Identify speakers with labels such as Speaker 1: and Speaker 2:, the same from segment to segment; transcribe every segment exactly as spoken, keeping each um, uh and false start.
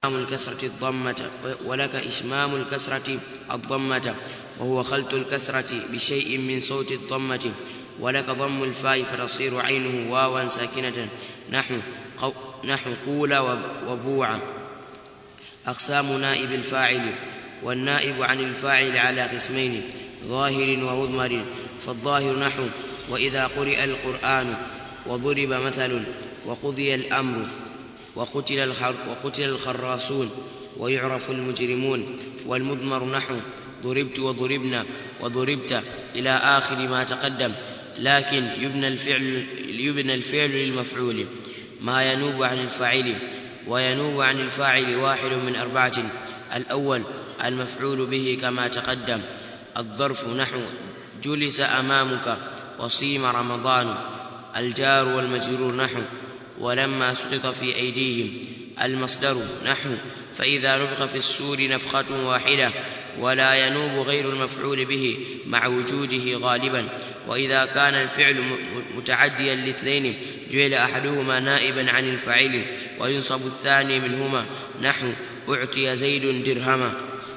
Speaker 1: الكسرة الضمة ولك إشمام الكسرة الضمة وهو خلط الكسرة بشيء من صوت الضمة ولك ضم الفاء فتصير عينه واوا ساكنة نحو نحو قول وبوع. أقسام نائب الفاعل. والنائب عن الفاعل على قسمين ظاهر ومضمر. فالظاهر نحو وإذا قرئ القرآن وضرب مثل وقضي الأمر وقتل وقتل الخراصون ويعرف المجرمون. والمضمر نحو ضربت وضربنا وضربت إلى آخر ما تقدم، لكن يبنى الفعل, يبنى الفعل للمفعول. ما ينوب عن الفاعل. وينوب عن الفاعل واحد من أربعة: الأول المفعول به كما تقدم. الظرف نحو جلس أمامك وصيم رمضان. الجار والمجرور نحو ولما سقط في أيديهم. المصدر نحو فإذا نفخ في السور نفخة واحدة. ولا ينوب غير المفعول به مع وجوده غالبا. وإذا كان الفعل متعديا لاثنين جعل أحدهما نائبا عن الفاعل وينصب الثاني منهما نحو أعطي زيد درهما.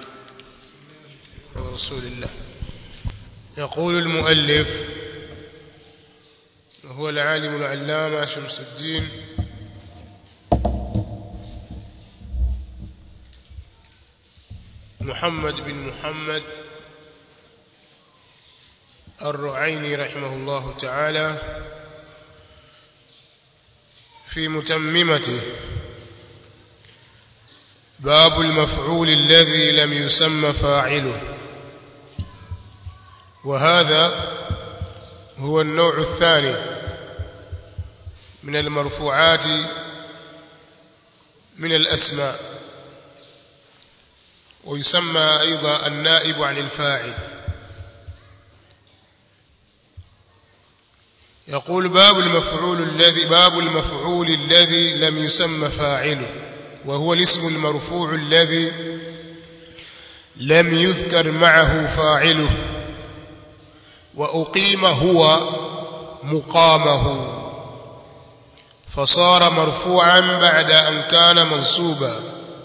Speaker 2: رسول الله. يقول المؤلف وهو العالم العلامة شمس الدين محمد بن محمد الرعيني رحمه الله تعالى في متممته: باب المفعول الذي لم يسمى فاعله. وهذا هو النوع الثاني من المرفوعات من الأسماء، ويسمى أيضا النائب عن الفاعل. يقول باب المفعول الذي باب المفعول الذي لم يسمى فاعله، وهو الاسم المرفوع الذي لم يذكر معه فاعله وأقيم هو مقامه فصار مرفوعا بعد أن كان منصوبا،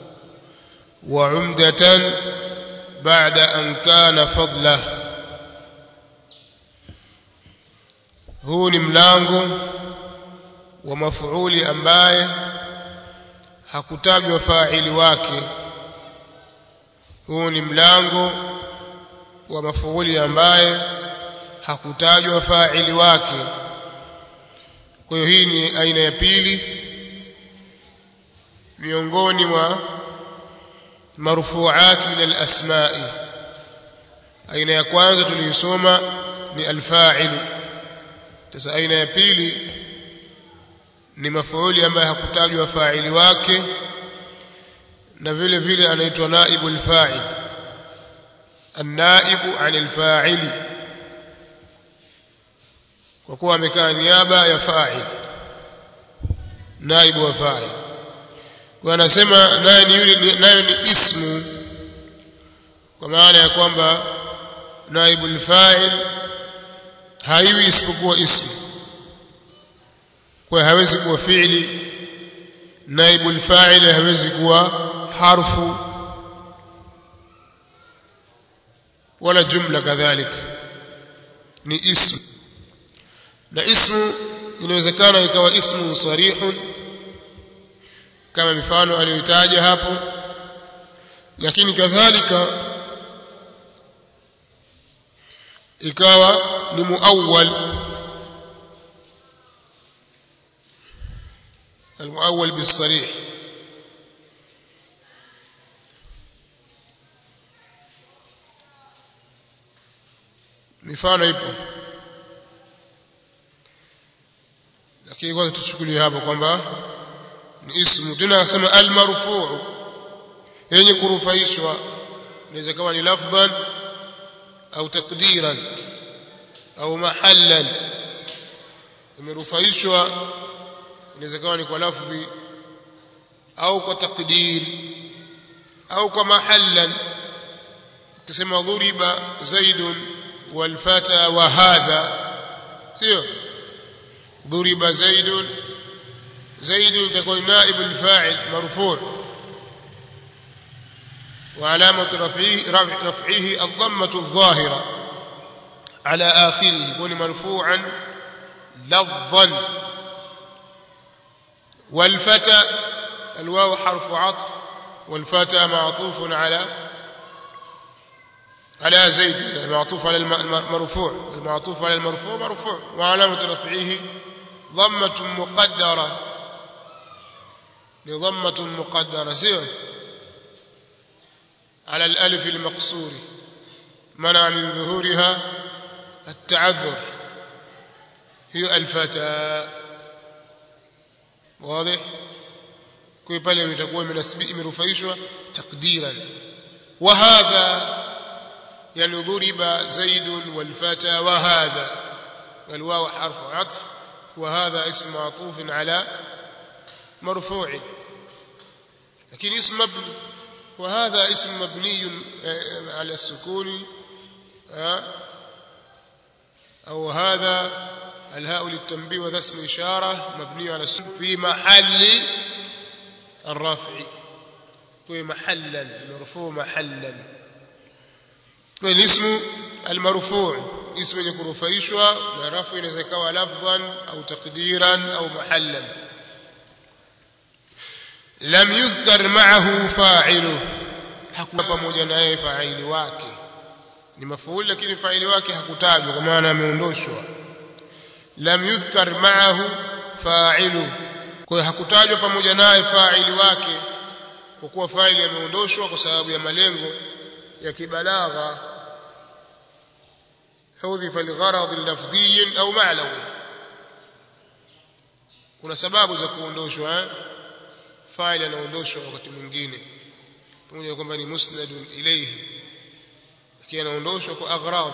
Speaker 2: وعمدة بعد أن كان فضله. huu ni mlango wa mafuuli ambaye hakutajwa faili wake. huu ni mlango wa mafuuli ambaye hakutajwa faili wake. kwa hiyo hii ni aina ya pili miongoni mwa marfu'at min al-asma'i. aina ya kwanza tulisoma ni al-fa'il. sasa aina ya pili ni mafuuli ambaye hakutajwa faili wake, na vile vile anaitwa naibul fa'il, an-naibu 'anil fa'ili, kwa kuwa amekaa niaba ya fa'il, naibu wa fa'il. kwa anasema naye ni yule, nayo ni ismu, kwa maana ya kwamba naibul fa'il haiwi isipokuwa ismu, kwa hawezi kuwa fi'li. naibul fa'il hawezi kuwa harfu wala jumla, kadhalika ni ismu. na ismu inawezekana ikawa ismu sarihun kama mifano aliyotaja hapo, lakini kadhalika ikawa ni muawwal. المؤول بالصريح mifano ipo, lakini kwanza tuchukulie hapo kwamba ni ismu. tena akasema al-marfu' yenye kurufaishwa, inaweza kama ni lafdhan au taqdiran au mahallan. imerufaishwa inaweza kama ni kwa lafdhi au kwa taqdir au kwa mahallan. ukisema dhuriba zaidun wal fata wa hadha, sio dhuriba zaidun, zaidun itakuwa naib al-fa'il marfu', وعلامة رفعه رفعه الضمة الظاهرة على آخره يكون مرفوعا لفظا. والفتى الواو حرف عطف والفتى معطوف على على زيد المعطوف على المرفوع المعطوف على المرفوع مرفوع. وعلامة رفعه ضمة مقدرة لضمة مقدرة سير على الألف المقصور منع من ظهورها التعذر هي الفتى. واضح؟ كوي pale itakuwa imerufaishwa takdiran. وهذا يعني ضرب زيد والفتى وهذا والواو حرف عطف وهذا اسم معطوف على مرفوع لكن اسم مبني وهذا اسم مبني على السكون أو هذا الهاء للتنبيه وذا اسم إشارة مبني على السكون في محل الرفع في محلا مرفوع محلا. والاسم المرفوع اسم يكون رفعيشوا ورفع ينزكوا لفظا أو تقديرا أو محلا. لم يذكر معه فاعله hakuwa pamoja naye faili wake ni mafuul lakini faili wake hakutajwa kwa maana ameondoshwa. Lam yudhkar ma'ahu fa'ilu kwa hakutajwa pamoja naye faili wake kwa kuwa faili ameondoshwa kwa sababu ya malengo ya kibalagha hudhifa ligharad lafdhi au ma'nawi. Kuna sababu za kuondoshwa eh? Faili anaondoshwa wakati mwingine pamoja na kwamba ni musnadun ilayhi lakini anaondoshwa kwa aghrad.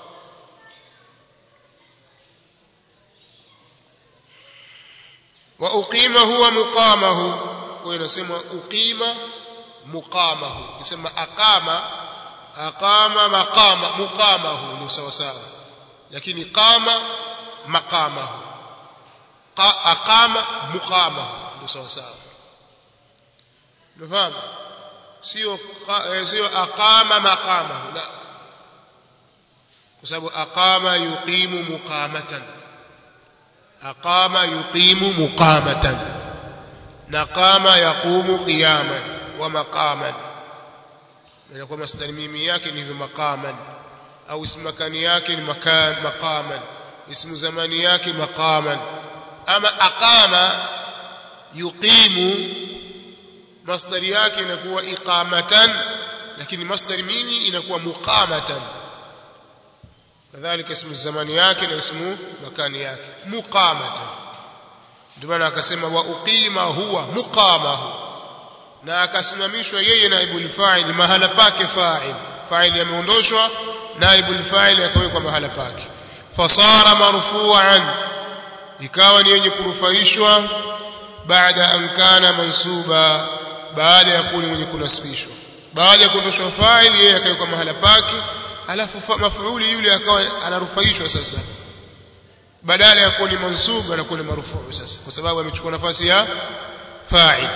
Speaker 2: Wa uqima huwa muqamahu kwa inasema uqima muqamahu kisema aqama aqama maqama muqamahu ndio sawa sawa lakini qama maqamahu aqama muqamahu ndio sawa sawa. Umefahamu? sio sio aqama maqamahu la kwa sababu aqama yuqimu muqamatan aqama yuqimu muqamatan na qama yaqumu qiyaman wa maqaman inakuwa masdar mimi yake ni maqaman au ismu makani yake ni makan maqaman ismu zamani yake maqaman. Ama aqama yuqimu masdar yake inakuwa iqamatan lakini masdar mimi inakuwa muqamatan kadhalika ismu zamani yake na ismu makani yake muqamatan. Ndio maana akasema wa uqima huwa muqamahu na akasimamishwa yeye naibul fa'il mahala pake fa'il fa'il yameondoshwa naibul fa'il akawekwa mahala pake. Fasara marfu'an ikawa ni yenye kurufaishwa baada an kana mansuba baada ya kuwa mwenye kunasibishwa baada ya kuondoshwa fa'il yeye akawekwa mahala pake alafu mafuuli yule akawa anarufaishwa sasa badala ya kuwa ni mansub anakuwa ni marfuu sasa kwa sababu amechukua nafasi ya fa'il.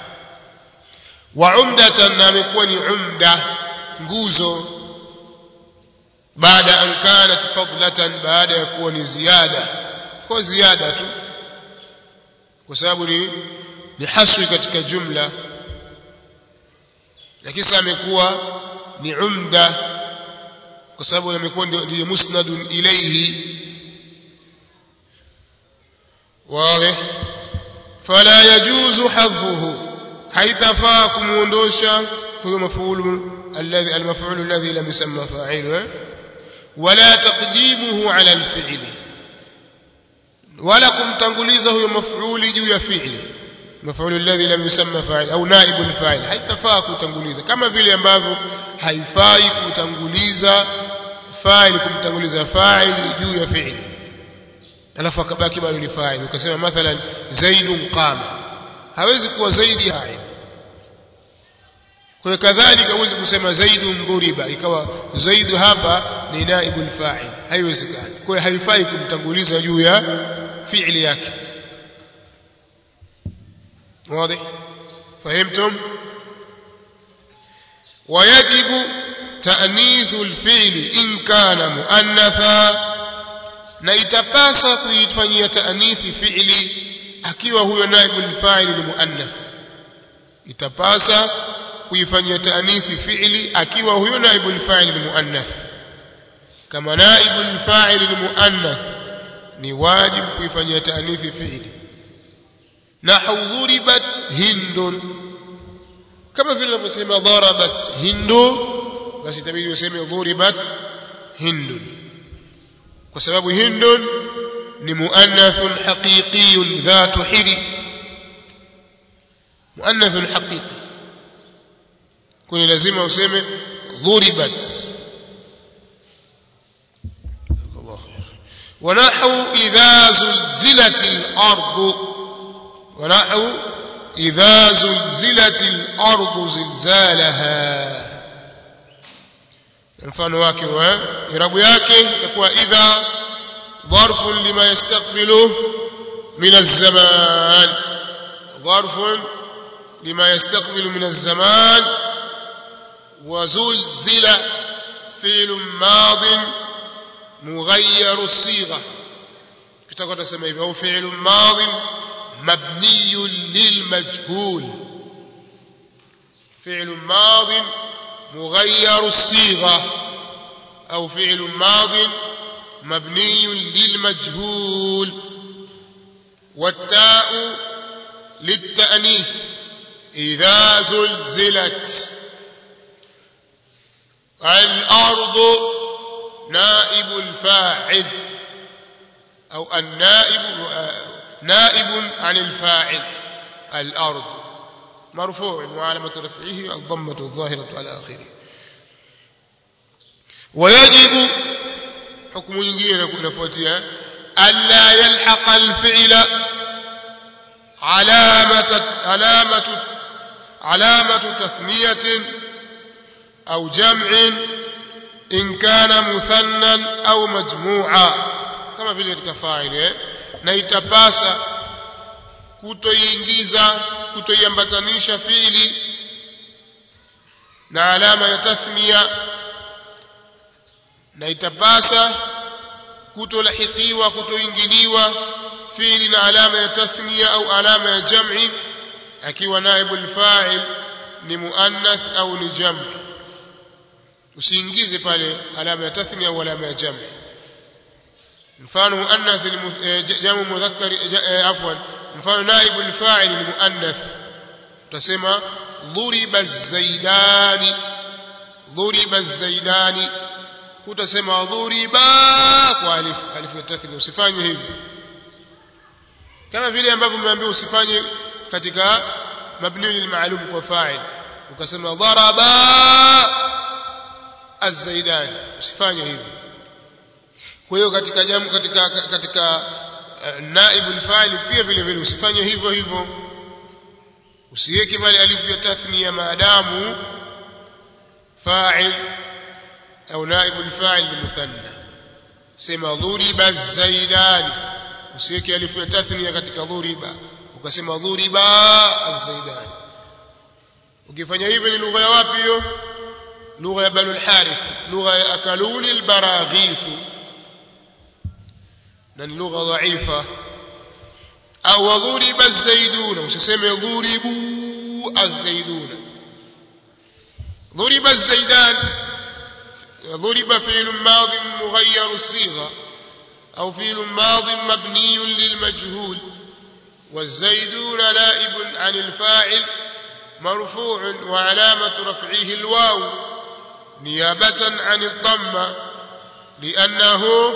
Speaker 2: Wa umdatan na amekuwa ni umda nguzo baada an kanat fadlatan baada ya kuwa ni ziada kwa ziada tu kwa sababu ni ni haswi katika jumla lakini sasa amekuwa ni umda kwa sababu amekuwa ndio musnadun ilayhi. واضح؟ فلا يجوز حذفه haitafaa kumuondosha huyo mafuulu alladhi almaf'ul alladhi lam yusamma fa'iluhu wala taqdimuhu ala alfi'li wala kumtanguliza huyo maf'uli juu ya fi'li maf'ul alladhi lam yusamma fa'il au naibu alfa'il haitafaa kutanguliza kama vile ambavyo haifai kutanguliza fa'il kumtanguliza fa'il juu ya fi'li alafu akabaki bado ni fa'il ukasema mathalan zaidun qama hawezi kuwa zaidi fa'il. Kwa kadhalika huwezi kusema zaidun dhuriba ikawa zaidu hapa ni naibul fa'il haiwezekani. Kwa hiyo haifai kumtanguliza juu ya fi'li yake. wazi? Fahamtum? ويجب تأنيث الفعل إن كان مؤنثا na itapasa kuifanyia taanithi fi'li akiwa huyo naibul fa'il ni muannath itapasa kuifanyia taanithi fi'li akiwa huyo naibul fa'il ni muannath kama naibul fa'il ni muannath ni wajibu kuifanyia taanithi fi'li nahu dhuribat hindun kama vile tunavyosema darabat hindu basi itabidi useme dhuribat hindun kwa sababu hindun ni muannathun haqiqiyyun dhatu hiri muannathun haqiqi kuna lazima useme dhuribat Allah khair wa nahu idha zulzilatil ardu wa nahu idha zulzilatil ardu zilzalaha mfano wake wa irabu yake itakuwa idha ظرف لما يستقبله من الزمان ظرف لما يستقبل من الزمان وزلزل فعل ماض مغير الصيغة كتابة تسمى هو فعل ماض مبني للمجهول فعل ماض مغير الصيغة أو فعل ماض مبني للمجهول والتاء للتأنيث إذا زلزلت الأرض نائب الفاعل أو النائب نائب عن الفاعل الأرض مرفوع وعلامة رفعه الضمة الظاهرة على آخره ويجب حكم nyingine kunafuatia alla yalhaqa alfi'la alamatu alamatu alamatu tathniyatin au jam'in in kana muthannan au majmu'a kama vile katika fa'il na itapasa kutoingiza kutoiambatanisha fi'li na alama ya tathniya na itapasa kutolahikiwa kutoingiliwa fi'li na alama ya tathniya au alama ya jam'i akiwa naibul fa'il ni muannath au ni jam'i usiingize pale alama ya tathniya au alama ya jam'i mfano muannath jamu mudhakkar afwan mfano naibul fa'il ni muannath tutasema dhuriba az-zaidani dhuriba az-zaidani utasema dhuriba kwa alif alif ya tathniya usifanye hivi kama vile ambavyo umeambiwa usifanye katika mabni lilma'lum kwa fa'il ukasema daraba az-zaidan usifanye hivi kwa hiyo katika jamu katika katika naibul fa'il pia vile vile usifanye hivyo hivyo usiweke pale alif ya tathniya maadamu fa'il أو نائب الفاعل بالمثنى سما ضرب الزيدان وسيك ألف تثنية katika ضرب ukasema ضرب الزيدان ukifanya hivyo ni lugha ya wapi hiyo lugha ya Banu al-Harith lugha ya akaluni al-baraghith na ni lugha dhaifa au ضرب الزيدون usiseme ضربوا الزيدون ضرب الزيدان ضرب فعل ماض مغير الصيغة أو فعل ماض مبني للمجهول والزيدون نائب عن الفاعل مرفوع وعلامة رفعه الواو نيابة عن الضمة لأنه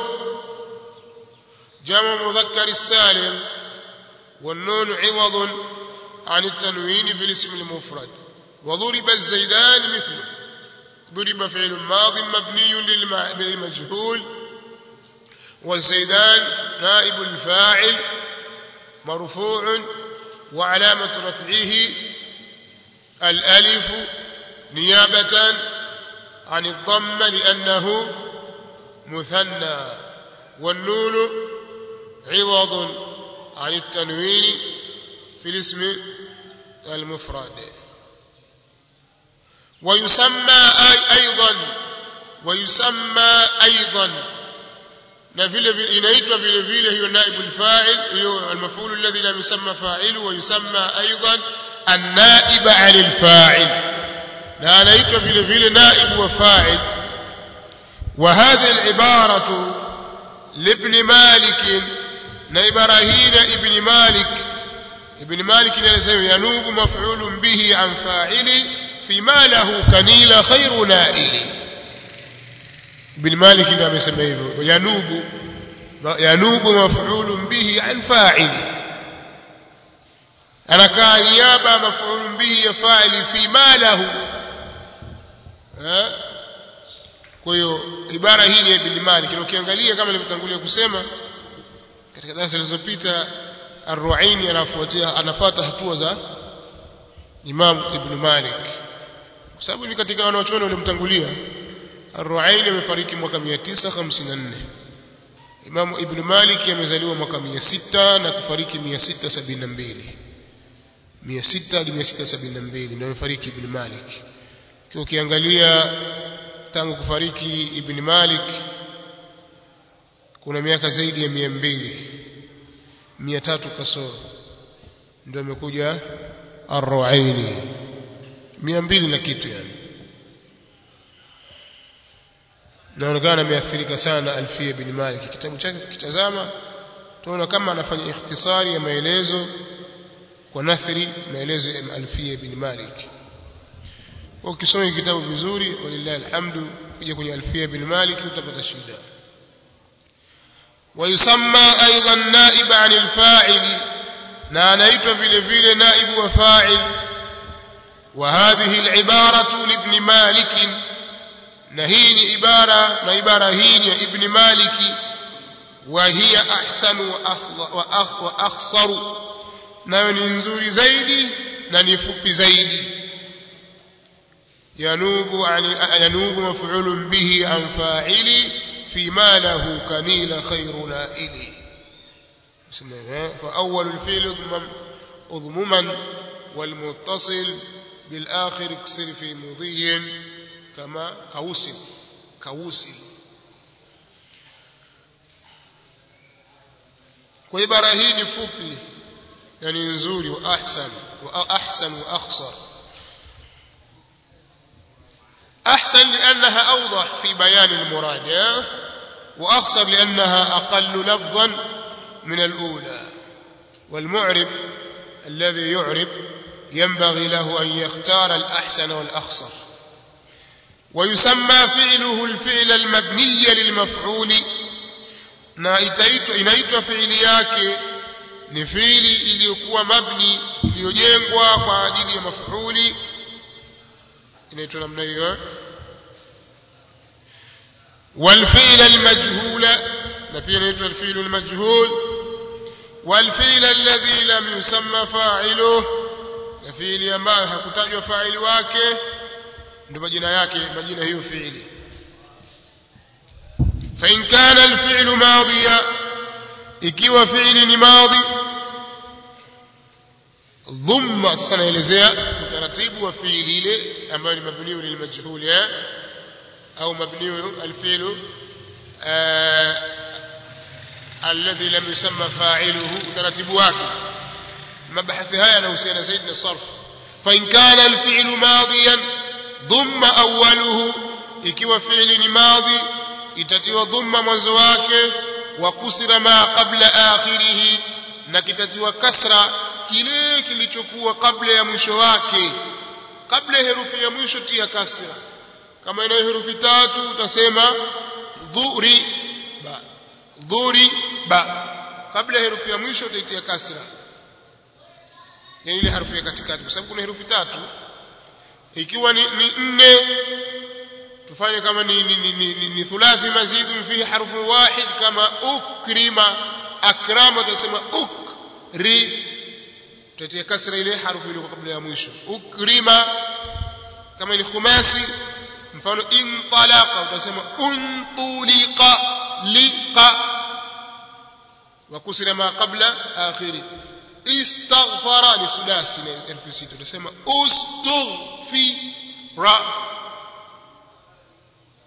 Speaker 2: جمع مذكر السالم والنون عوض عن التنوين في الاسم المفرد وضرب الزيدان مثله ضرب فعل ماض مبني للمجهول والزيدان نائب الفاعل مرفوع وعلامة رفعه الألف نيابة عن الضم لأنه مثنى والنون عوض عن التنوين في الاسم المفرد ويسمى ايضا ويسمى ايضا na vile vile inaitwa vile vile hiyo naibu alfa'il hiyo almaf'ul alladhi lam yusamma fa'ilu wa yusamma aidan an-naib 'an al-fa'il na anaitwa vile vile naibu wa fa'il wa hadhihi al-ibaratu libn malik na ibara hii na ibn malik ibn malik anasema yanubu maf'ulun bihi 'an fa'ili fima lahu kanila khairu na'ili ibn malik ndiye amesema hivyo yanubu yanubu maf'ulun bihi 'an fa'il anakaa niaba maf'ulun bihi ya fa'ili fi ma lahu eh kwa hiyo ibara hii ni ibn malik na ukiangalia kama nilivyotangulia kusema katika darasa zilizopita ar-ru'aini anafuatia anafuata hatua za Imam Ibn Malik kwa sababu ni katika wanaochuoni walimtangulia Ar-Ru'aini amefariki mwaka mia tisa hamsini na nne. Imam Ibn Malik amezaliwa mwaka mia sita na kufariki mia sita sabini na mbili. mia sita hadi mia sita sabini na mbili ndio amefariki Ibn Malik. Kwa ukiangalia tangu kufariki Ibn Malik kuna miaka zaidi ya mia mbili. mia tatu kasoro. Ndio amekuja Ar-Ru'aini. mia mbili na kitu yani. naonekana ameathirika sana Alfia bin Malik kitabu chake kitazama tunaona kama anafanya ikhtisari ya maelezo kwa nathri maelezo ya Alfia bin Malik ukisoma kitabu vizuri walillahi alhamdu kija kwenye Alfia bin Malik utapata shida wayusamma aidan naib 'an al-fa'il na anaitwa vile vile naibu wa fa'il wa hadhihi al-ibaratu libn Malik na hii ni ibara na ibara hii ni ya Ibn Maliki wa hiya ahsanu wa akhsaru nayo ni nzuri zaidi na ni fupi zaidi yanubu yanubu maf'ulun bihi an fa'ili fi ma lahu kanila khayru na'ili bismillah fa awwal al-fi'l udhmuman wal muttasil bil akhir iksir fi mudhiyin kama kausil kausil kwa ibara hii ni fupi na ni nzuri wa ahsan wa ahsan wa akhsar ahsan liannaha awdah fi bayan almurad wa akhsar liannaha aqall lafzan min alula والمعرب الذي يعرب ينبغي له أن يختار الأحسن والأخسر ويسمى فعله الفعل المبني للمفعول na itaitwa inaitwa fiili yake ni fiili iliyokuwa mabni iliyojengwa kwa ajili ya maf'uli inaitwa namna hiyo wal fi'l al majhul na pia inaitwa al fi'l al majhul wal fi'l alladhi lam yusamma fa'iluhu na fiili ambayo hakutajwa fa'ili wake ndio majina yake majina hiyo fiili fa in kana al-fi'lu madiya ikiwa fiili ni madi dhamma sanaelezea utaratibu wa fiili ile ambayo ni mabni lil majhul au mabni al-fi'lu alladhi lam yusamma fa'iluhu utaratibu wake mabahathi haya yanahusiana zaidi na sarf fa in kana al-fi'lu madiyan dhamma awwaluhu ikiwa fi'li ni madi itatiwa dhamma mwanzo wake wa kusira ma qabla akhirih na kitatiwa kasra kile kilichokuwa kabla ya mwisho wake kabla herufi ya mwisho tia kasra kama ina herufi tatu utasema dhuri ba dhuri ba kabla herufi ya mwisho utaitia kasra yani ile herufi ya katikati kwa sababu kuna herufi tatu ikiwa ni nne tufanye kama ni ni, ni, ni, ni thulathi mazidun fi harfu wahid kama ukrima akrama tutasema ukri tutatia kasra ile harufu ile kabla ya mwisho ukrima kama ni khumasi mfano intalaqa utasema untuliqa liqa wa kusira ma qabla akhiri istaghfara ni sudasi na elfu sita utasema ustughfira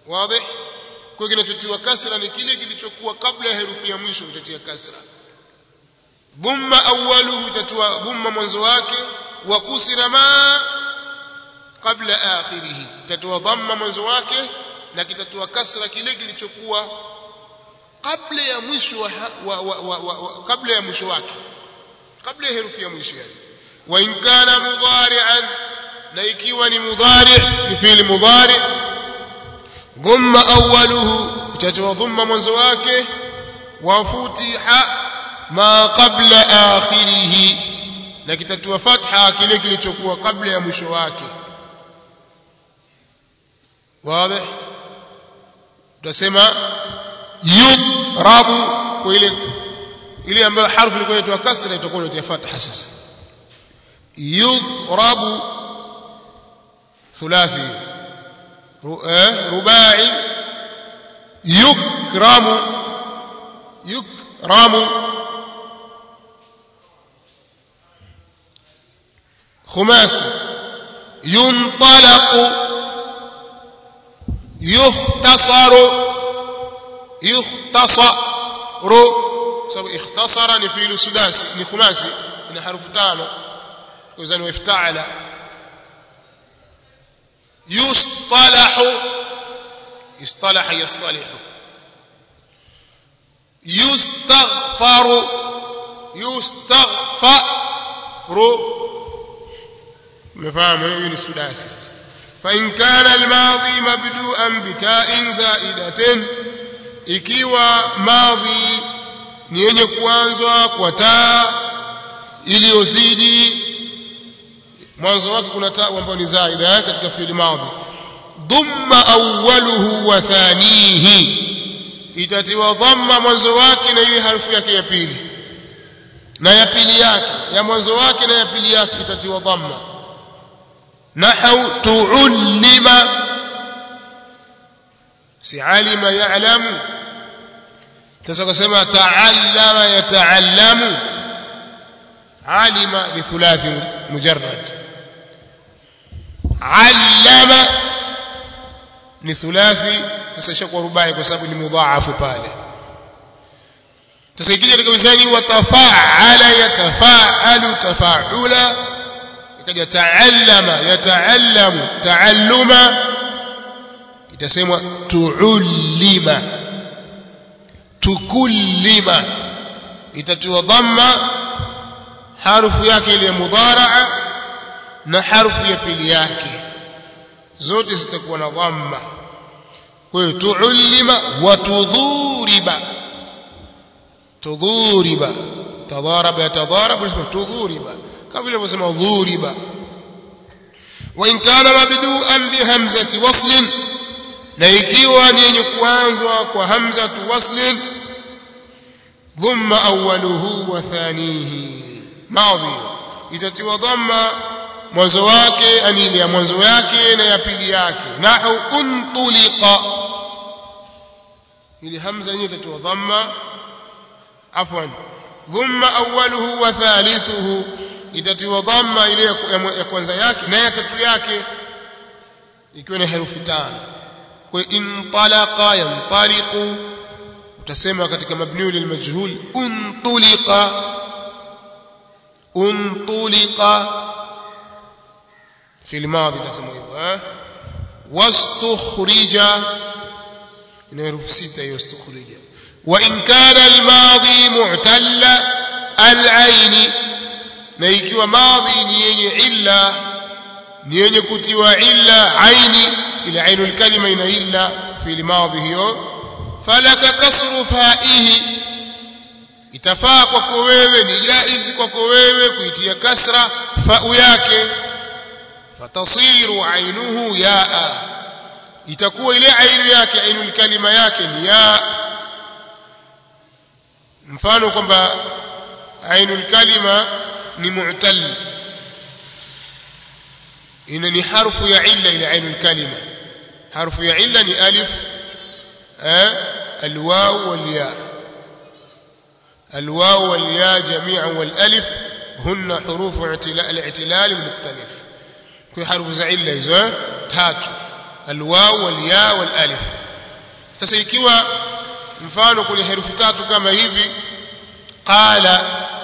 Speaker 2: wazi kwa kinachotiwa kasra ni kile kilichokuwa kabla ya herufi ya mwisho utatia kasra dhamma awwaluhu utatua dhamma mwanzo wake wa kusira ma kabla akhirih utatua dhamma mwanzo wake na kitatua kasra kile kilichokuwa kabla ya mwisho wa, wa, wa, wa, wa, wa kabla ya mwisho wake kabla ya herufi ya mwisho yani wa in kana mudari'an na ikiwa ni mudari' ni fi'l mudari' dhamma awwaluhu itatua dhamma mwanzo wake wa futiha ma qabla akhirih na kitatua fatha kile kilichokuwa kabla ya mwisho wake wazi tutasema yudrabu kwa ile ile ambayo harfu ilikuwa inaitwa kasra itakuwa inatia fatha sasa yudrabu thulathi rubai yukramu yukramu خماسي ينطلق يختصر يختصر سبب اختصر ni fi'il sudasi ni khumasi ina harufu tano kwa wazani wa ifta'ala yustalahu istalaha yastalihu yustaghfaru yustaghfaru مفهوم هي السداسي فإن كان الماضي مبدوءا بتاء زائدة ikiwa madhi ni yenye kuanzwa kwa taa iliyozidi mwanzo wake kuna taa ambayo ni zaida katika fi'il madhi dhamma awwaluhu wa thanihi itatiwa dhamma mwanzo wake na ile harufu yake ya pili na ya pili yake ya mwanzo wake na ya pili yake itatiwa dhamma نحو تعلم سعلم يعلم تسمى تعلم يتعلم علم بثلاث مجرد علم لثلاثي تسشق رباعي بسبب المضاعف pale تسيكija katika wizani watafa'ala yatafa'alu tafa'ula ikaja ta'allama yata'allamu ta'alluma itasemwa tu'ullima tukullima itatiwa dhamma harufu yake ile mudhara'a na harufu ya pili yake zote zitakuwa na dhamma kwa hiyo tu'ullima wa tudhuriba tudhuriba tadharaba yatadharaba tudhuriba kama vile tunasema dhuriba wa in kana mabdu'an bi hamzati wasl na ikiwa ni yenye kuanzwa kwa hamzatu wasl dhamma awwaluhu wa thanihi madhi itatiwa dhamma mwanzo wake ani ile ya mwanzo wake na ya pili yake nahu untuliqa ile hamza yenyewe itatiwa dhamma afwan dhamma awwaluhu wa thalithuhu itatiwa dhamma ile ya kwanza yake na ya tatu yake ikiwa ni herufi tano kwa intalaqa yantaliqu utasema katika mabniu lil majhul untuliqa untuliqa fi al-madi tasema hivyo wastukhrija ina herufi sita hiyo wastukhrija wa in kana al-madi mu'talla al-ayn na ikiwa madhi ni yenye illa ni yenye kutiwa illa aini ila ainul kalima ina illa fi madhi hiyo falaka kasru fa'ihi itafaa kwako wewe ni jaizi kwako wewe kuitia kasra fa'u yake fatasiru ainuhu yaa itakuwa ile ainu yake ainul kalima yake ni ya mfano kwamba ainul kalima ni mu'tal ina ni harfu ya illa ila ainul kalima harfu ya illa ni alif eh alwaw wal ya الواو والياء جميعا والالف هن حروف الاعتلال المختلف كل حرف زعله hizo tatu الواو والياء والالف sasa ikiwa mfano kwenye herufi tatu kama hivi qala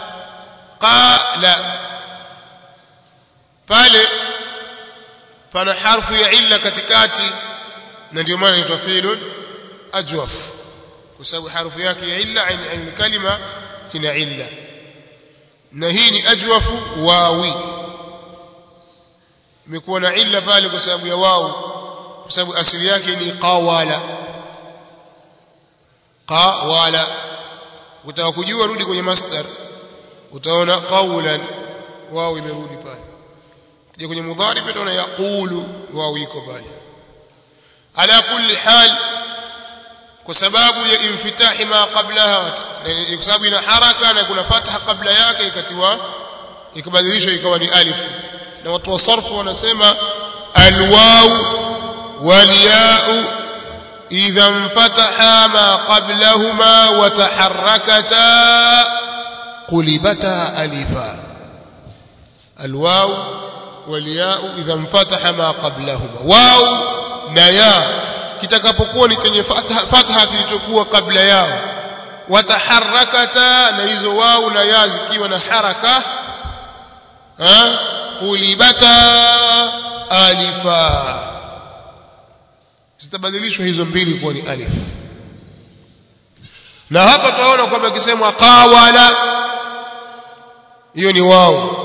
Speaker 2: qala pale pana harfu ya illa katikati na ndio maana inaitwa fi'lun ajwaf kwa sababu harfu yake ya illa ain kalima ina illa na hii ni ajwafu wawi imekuwa na illa pale kwa sababu ya wao kwa sababu asili yake ni qawala qawala utaka kujua rudi kwenye masdar utaona qawlan wao imerudi pale kija kwenye mudhari pia utaona yaqulu wao iko pale ala kulli hal kwa sababu ya infitahi ma qablaha kwa sababu ina haraka na kuna fatha kabla yake ikatiwa ikabadilishwa ikawa ni alif na watu wa sarfu wanasema alwaw walya'u idha infataha ma qablahuma wa taharrakata qulibata alifa alwaw walya'u idha infataha ma qablahuma waw na ya kitakapokuwa ni chenye fatha fatha kilichokuwa kabla yao wataharakata na hizo wao na ya zikiwa na haraka ha qulibata alifa zitabadilishwa hizo mbili kuwa ni alif na hapa tunaona kwamba kisemwa qawala hiyo ni wao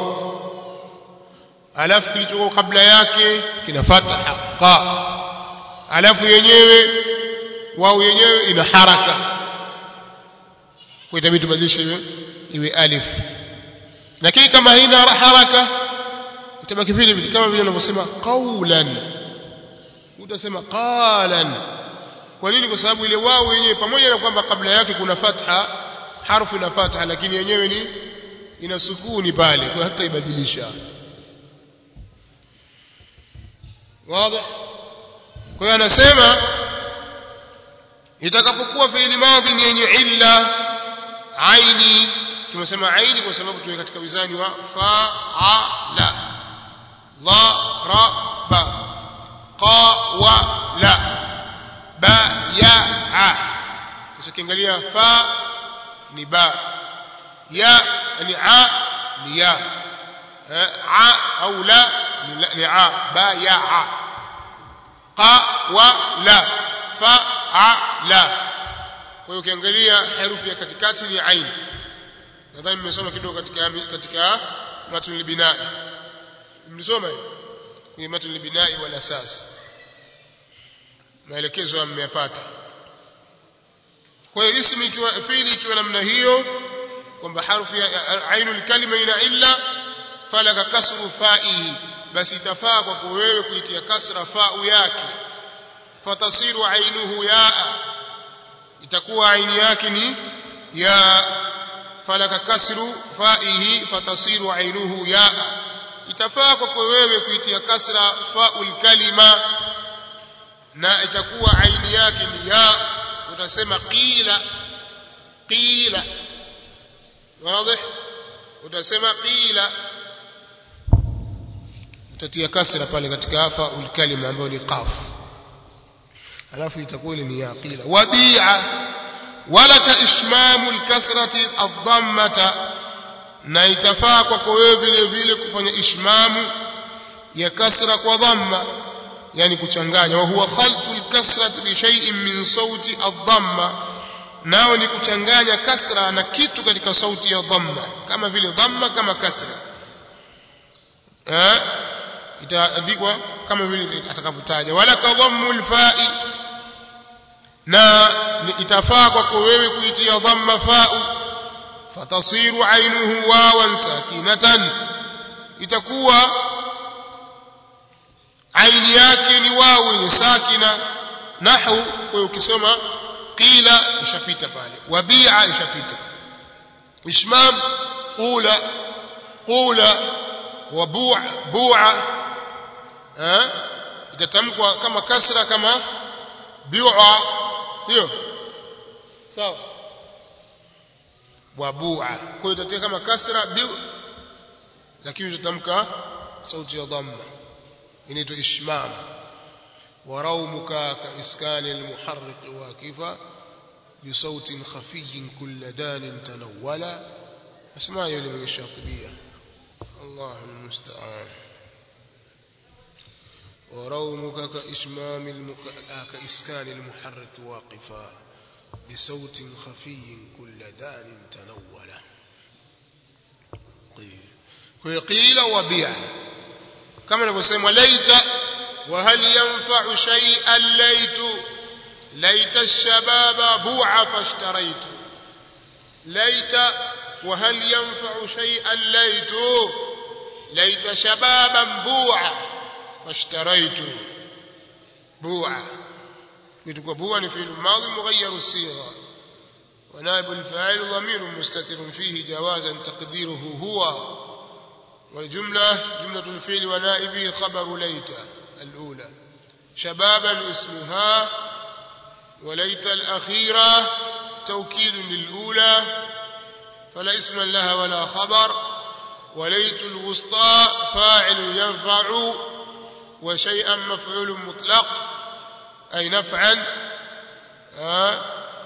Speaker 2: alafu kilichokuwa kabla yake kina fatha qa alafu yenyewe wao yenyewe ina haraka kwa itabidi tubadilishe iwe iwe alif lakini kama haina haraka itabaki vile vile kama vile unavyosema qawlan utasema qalan kwa nini kwa sababu ile wao yenyewe pamoja na kwamba kabla yake kuna fatha harfu na fatha lakini yenyewe ni ina sukuni pale kwa hata ibadilisha wazi kwa hiyo anasema itakapokuwa fi'il madhi ni yenye illa aini tumesema aini kwa sababu tuwe katika wizani wa fa'ala dharaba qawala baya'a sasa kiangalia fa ni ba ya ni a ni ya a au la ni a baya'a qawala fa'ala kwa hiyo ukiangalia herufi ya katikati ni ain nadhani mmesoma kidogo katika katika matn al-binai mlisoma kwenye matn al-binai wal asas maelekezo mmeyapata kwa hiyo ismi ikiwa fi'li ikiwa namna hiyo kwamba harfu ya ainul kalima ina illa falaka kasru fa'ihi basi itafaa kwa wewe kuitia kasra fa'u yake fatasiru ainuhu ya itakuwa aini yake ni ya falaka kasru fa'ihi fatasiru ainuhu ya itafaa kwa wewe kuitia kasra fa'ul kalima na itakuwa aini yake ni ya utasema qila qila wazi utasema qila utatia kasra pale katika fa'ul kalima ambayo ni qaf alafu itakuwa ni ya qila wabi'a walaka ishmamul kasrati ad-dhammata na itafaa kwako wewe vile vile kufanya ishmamu ya kasra kwa dhamma yani kuchanganya wa huwa khalqul kasrati bi shay'in min sauti ad-dhamma nao ni kuchanganya kasra na kitu katika sauti ya dhamma kama vile dhamma kama kasra eh itaandikwa kama vile atakavyotaja wala kadhammul fa'i na itafaa kwako wewe kuitia dhamma fa'u fatasiru ainuhu wawan sakinatan itakuwa aini yake ni wawu yenye sakina nahu kwa ukisoma qila ishapita pale wabi'a ishapita ishmam qula qula wa bu'a bu'a eh itatamkwa kama kasra kama bi'a hiyo sawa wa bu'a kwa hiyo itatia kama kasra bi lakini itatamka sauti ya dhamma inaitwa ishmam ورومك كإسكان المحرق واقفا بصوت خفي كل دان تنولا. اسمع يا من الشاطبية. الله المستعان. ورومك كإشمام المك... كإسكان المحرك واقفا بصوت خفي كل دان تنولا. قيل وبيع كما نسمى ليت وهل ينفع شيئا ليت ليت الشباب بوع فاشتريت. ليت وهل ينفع شيئا ليت ليت شبابا بوع فاشتريت. بوع يتقى بوع في الماضي مغير الصيغة ونائب الفاعل ضمير مستتر فيه جوازا تقديره هو والجملة جملة الفعل ونائبه خبر ليت الأولى. شبابا اسمها وليت الأخيرة توكيد للأولى فلا اسم لها ولا خبر. وليت الوسطى فاعل ينفع وشيئا مفعول مطلق أي نفعا آه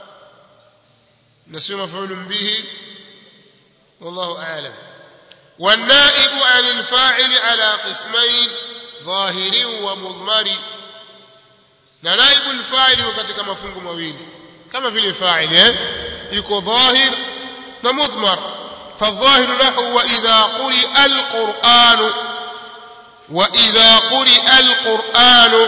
Speaker 2: نسي مفعول به والله أعلم. والنائب عن الفاعل على قسمين ظاهر ومضمر. نائب الفاعل katika mafungu mawili kama vile fa'il yuko dhahir na mudmar. فالظاهر نحو وإذا قرئ القرآن وإذا قرئ القرآن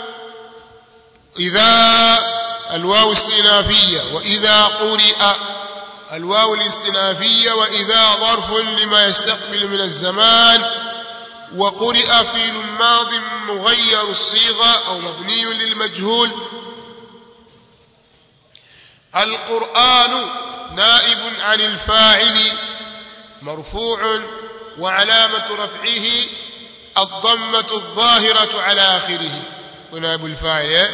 Speaker 2: إذا الواو استئنافية وإذا قرئ الواو الاستئنافية وإذا ظرف لما يستقبل من الزمان. وقرئ فعل ماض مغير الصيغة أو مبني للمجهول. القرآن نائب عن الفاعل مرفوع وعلامة رفعه الضمة الظاهرة على آخره ونائب الفاعل.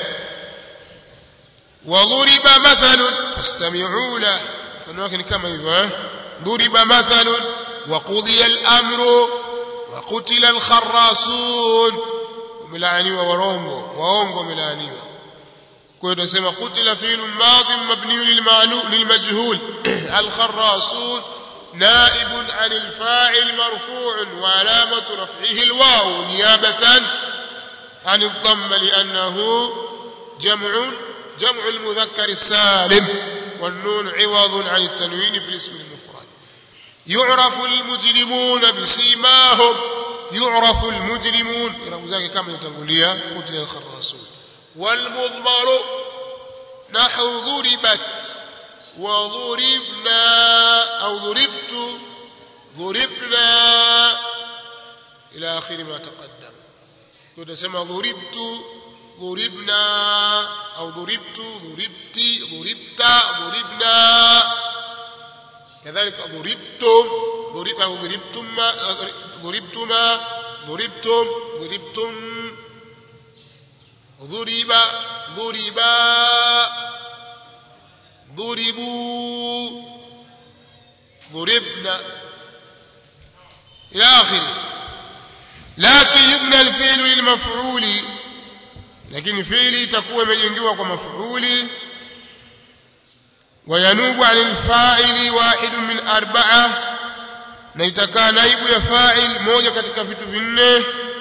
Speaker 2: وضرب مثل فاستمعوا له فنوكن كما يقول ضرب مثل وقضي الأمر وقتل الخراصون وملعنيوا ورونغو وونغو ملعنيوا. كنت اسمع قتل فعل ماض مبني للمعلوم للمجهول. الخراصون نائب عن الفاعل مرفوع وعلامة رفعه الواو نيابة عن الضم لأنه جمع جمع المذكر السالم والنون عوض عن التنوين في الاسم المفرد. يعرف المجرمون بسيماهم. يعرف المجرمون رمزاك كما يتقوليا قتل الخراصون. والمضمر نحو ضربت وضربنا أو ضربت ضربنا إلى آخر ما تقدم. كنت اسمع ضربت ضربنا أو ضربت ضربت ضربت ضربنا. كذلك ضربتم ضرب أو ضربتم ضربتما ضربتم ضربتم. ضرب ضربا ضربوا ضربنا إلى آخره. لكن يبنى الفعل للمفعول لكن فعلي تكون مجنجوا كمفعول. وينوب عن الفاعل واحد من أربعة نيتكا نائب يا فاعل موجة katika vitu vinne.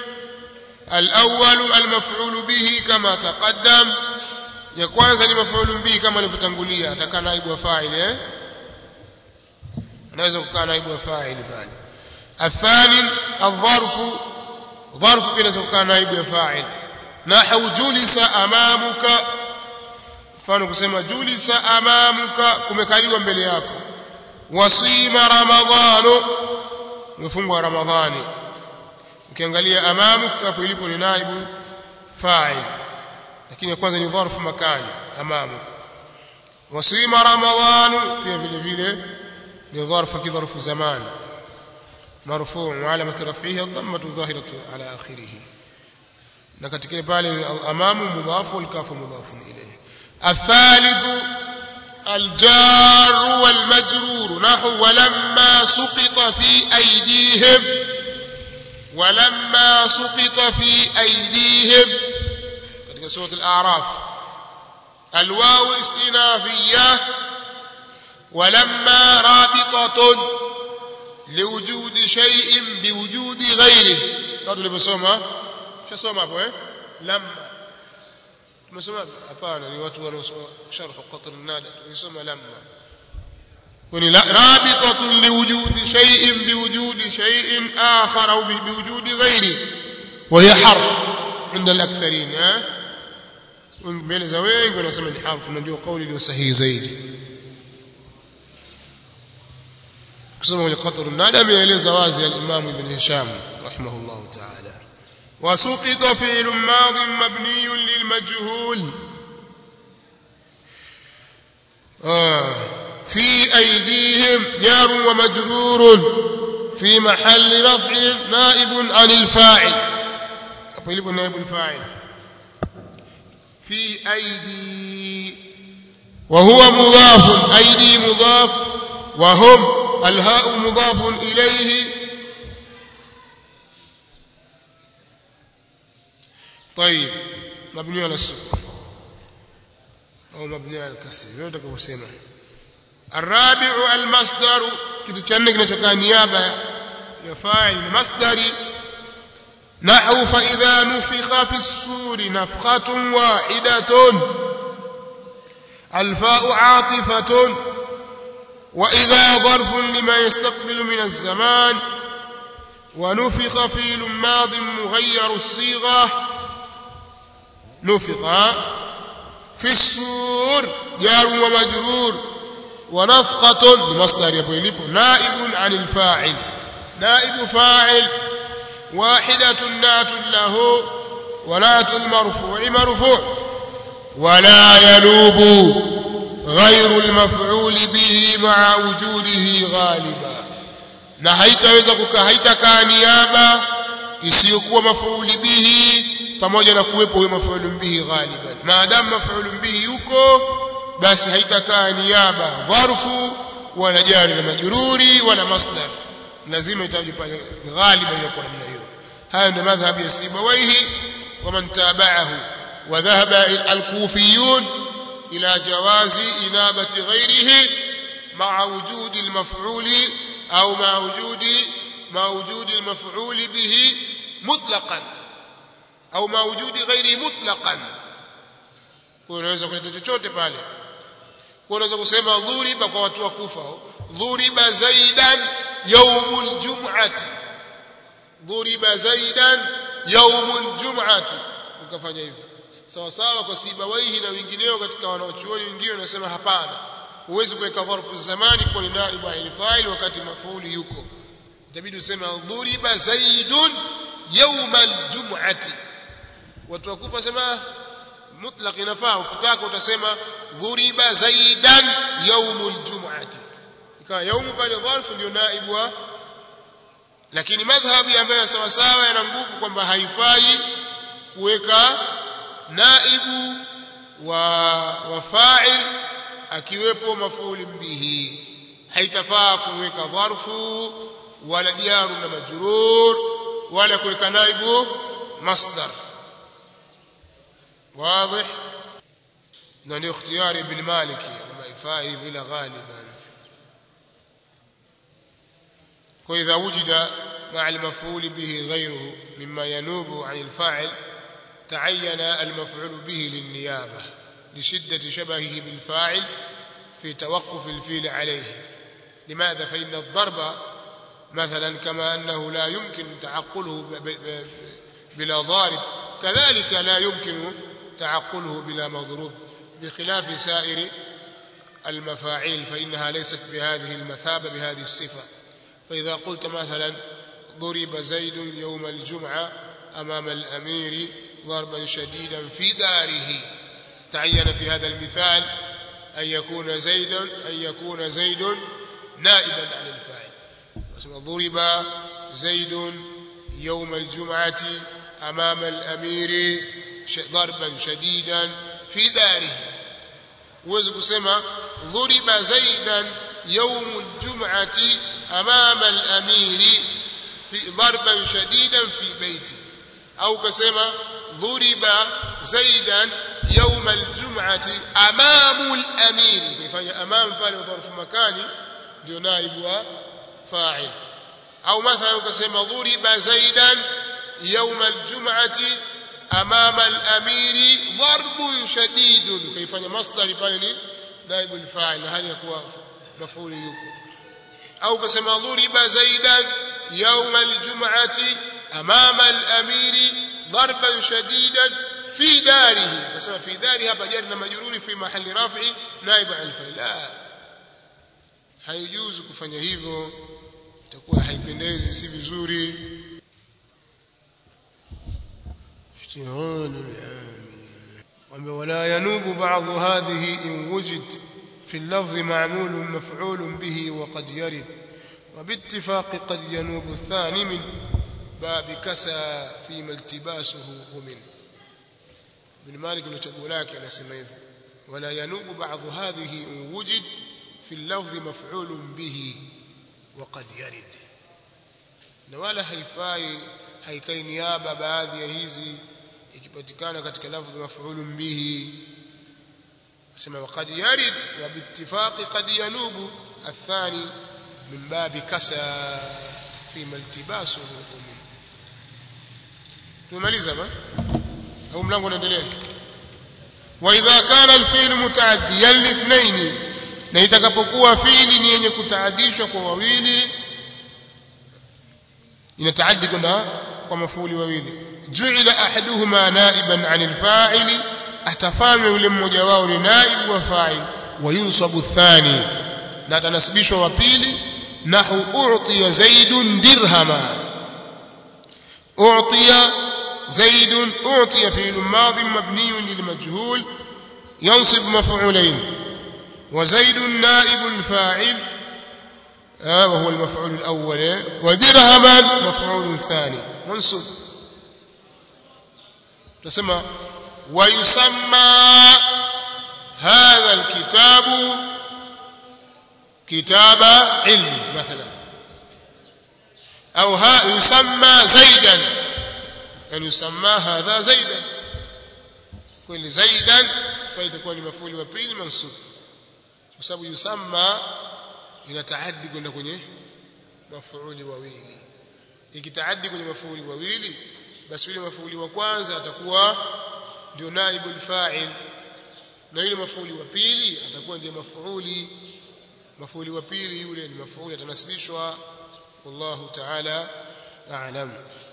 Speaker 2: الأول المفعول به كما تقدم ya kwanza ni maf'ul bihi kama nilivyotangulia ataka naibu wa fa'il eh anaweza kukaa naibu wa fa'il bali. الثاني الظرف ظرف inaweza kukaa naibu ya fa'il. نحو جلس أمامك mfano kusema julisa amamuka kumekaliwa mbele yako. Wasima ramadhanu mfungwa ramadhani. Ukiangalia amamuka hapo ilipo ni naibu fa'il lakini ya kwanza ni dharfu makani amamu. Wasima ramadhanu pia vile vile ni dharfu kidharfu zaman marfu' wa alamat raf'ihi ad-dammatu adh-dhahiratu ala akhirih. na katika pale amamu mudhafu wal kafu mudhafu ilayhi. الثالث الجار والمجرور نحو ولما سقط في أيديهم ولما سقط في أيديهم katika katika sura al-a'raf alwawu istinafiyya walamma rabitatun liwujudi shay'in biwujudi ghayrihi ndio tulivyosoma tushasoma hapo eh lamma tumesoma hapana ni watu wanaosoma sharh qatr an-nada tulisoma lamma kuni rabitatun liwujudi shay'in biwujudi shay'in akhar au biwujudi ghayrihi wa hiya harf عند الاكثرين ها mbele za wengi wanasema ni harfu na ndio kauli iliyo sahihi zaidi kusoma kwenye qatr an-nada ameeleza wazi al-imam ibn hisham rahimahullah ta'ala وسقط فعل ماض مبني للمجهول آه في أيديهم جار ومجرور في محل رفع نائب عن الفاعل أقول نائب الفاعل في أيدي وهو مضاف أيدي مضاف وهم الهاء مضاف إليه طيب مبني على السكون أو مبني على الكسر نوتك وسيما الرابع المصدر kitu cha nne kinachokaa niaba ya fa'il masdari nahwu fa idha nufikha fi as-suri nafkhatun wahidatun al-fa'u 'atifatun wa idha dharfun lima yastaqbilu min az-zaman wa nufikha fi'lun madin mughayyar as-sighah nufikha fi as-sur jar wa majrur ونفخة بمصدر يبقى نائب عن الفاعل نائب فاعل واحدة نعت له ونعت المرفوع مرفوع ولا ينوب غير المفعول به مع وجوده غالبا na haitaweza kukaa haitakaa niaba isiyokuwa mafuuli bihi pamoja na kuwepo huyo mafuulu bihi ghaliban maadamu mafuulu bihi yuko basi haitakaa niaba dharfu wala jari na majruri wala masdar lazima itaje pale ghaliban inakuwa namna hiyo haya ndio madhhabi ya Sibawayhi wa man tabi'ahu wa dhahaba al-kufiyun ila jawazi inabati ghayrihi ma'a wujudi al-maf'uli au ma'a wujudi ma'a wujudi al-maf'uli bihi mutlaqan au ma'a wujudi ghayrihi mutlaqan unaweza kuleta chochote pale unaweza kusema dhuriba kwa watu wa Kufa dhuriba zaidan yawmul jum'ati dhuriba zaidan yawmul jum'ati ukafanya hivyo sawa sawa kwa Sibawayhi na wengineo katika wanaochuoni wengine wanasema hapana huwezi kuweka dharfu zamani kwa ni naibu al-fa'il wakati mafuuli yuko itabidi useme dhuriba zaidun yawmal jum'ati watu wa Kufa sema mutlaq inafaa ukitaka utasema dhuriba zaidan yawmul jum'ati ikawa yawmu pale dharfu ndio naibu wa lakini madhhabi ambayo sawa sawa yana nguvu kwamba haifai kuweka naibu wa wa fa'il akiwepo mafuuli bihi haitafaa kuweka dharfu wala jaru na majrur wala kuweka naibu masdar واضح نني اختيار ابن مالك وما يفاهم الى غالبا واذا وجد مع المفعول به غيره مما ينوب عن الفاعل تعين المفعول به للنيابه لشده شبهه بالفاعل في توقف الفعل عليه لماذا فإن الضرب مثلا كما أنه لا يمكن تعقله بلا ضارب كذلك لا يمكن تعقله بلا مضروب بخلاف سائر المفاعيل فإنها ليست بهذه المثابة بهذه الصفة فإذا قلت مثلا ضرب زيد يوم الجمعة أمام الأمير ضربا شديدا في داره تعين في هذا المثال أن يكون زيد أن يكون زيد نائبا عن الفاعل ضرب زيد يوم الجمعة أمام الأمير ضربا شديدا في داره وذلك سما ضرب زيدا يوم الجمعة أمام الأمير في ضربا شديدا في بيته أو كسما ضرب zaidan يوم الجمعة أمام الأمير كيفanya أمام pale ظرف مكاني ndio naibu wa fa'il au mathalan ukasema dhuriba zaidan يوم الجمعة أمام الأمير ضرب شديد كيفanya masdar pale ni naibu al-fa'il na hali ya kuwa maf'ul yuko au ukasema dhuriba zaidan يوم الجمعة أمام الأمير ضربا شديدا في داره بسمع في داره hapa jari na majruri fi mahali raf'i naib al-fa'il la haijuzu kufanya hivyo itakuwa haipendezi si vizuri اشتغال العامل ولا ينوب بعض هذه إن وجد في اللفظ معمول مفعول به وقد يرد وباتفاق قد ينوب الثاني من باب كسى فيما التباسه ومن ابن مالك نتقول لك أنا سمعه ولا ينوب بعض هذه إن وجد في اللفظ مفعول به وقد يرد ولا haifai haikai niaba baadhi ya hizi ikipatikana katika lafzi maf'ul bihi sema waqad yarid wa biittifaqi qad yanubu athani min babi kasa fi maltibasuhu tumaliza ba au mlango unaendelea wa idha kana alfi'l mutaaddiyan lithnayn na itakapokuwa fi'li ni yenye kutaadishwa kwa wawili inataaddi kwenda kwa mafuuli wawili ju'ila ahaduhuma naiban 'anil fa'ili atafanywa yule mmoja wao ni naibu wa fa'il wa yunsabu athani na tanasibishwa wa pili nahu u'tiya zaidun dirhama u'tiya zaidun u'tiya fi'l madhi mabni lil majhul yansib maf'ulayn wa zaidun naibul fa'il وهو المفعول الأول ودرهما مفعول ثاني منصوب تسمى ويسمى هذا الكتاب كتاب علم مثلا أو ها يسمى زيدا يعني يسمى هذا زيدا كل زيدا فيتكون مفعول وبيل منصوب بسبب يسمى inataaddi kwenda kwenye mafuuli wawili ikitaaddi kwenye mafuuli wawili basi yule mafuuli wa kwanza atakuwa ndio naibul fa'il na yule mafuuli wa pili atakuwa ndiye mafuuli mafuuli wa pili yule ni mafuuli atanasibishwa wallahu ta'ala a'lam